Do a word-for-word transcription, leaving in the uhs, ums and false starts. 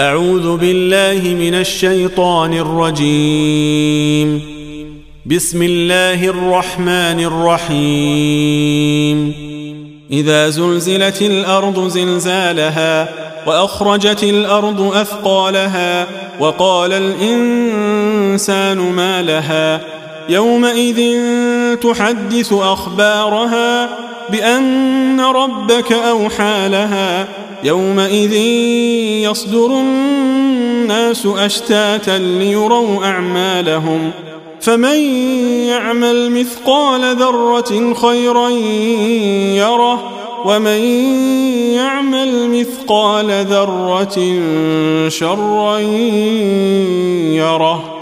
أعوذ بالله من الشيطان الرجيم. بسم الله الرحمن الرحيم. إذا زلزلت الأرض زلزالها وأخرجت الأرض أثقالها وقال الإنسان ما لها يومئذ تحدث أخبارها بأن ربك أوحى لها يومئذ يصدر الناس أشتاتا ليروا أعمالهم فمن يعمل مثقال ذرة خيرا يره ومن يعمل مثقال ذرة شرا يره.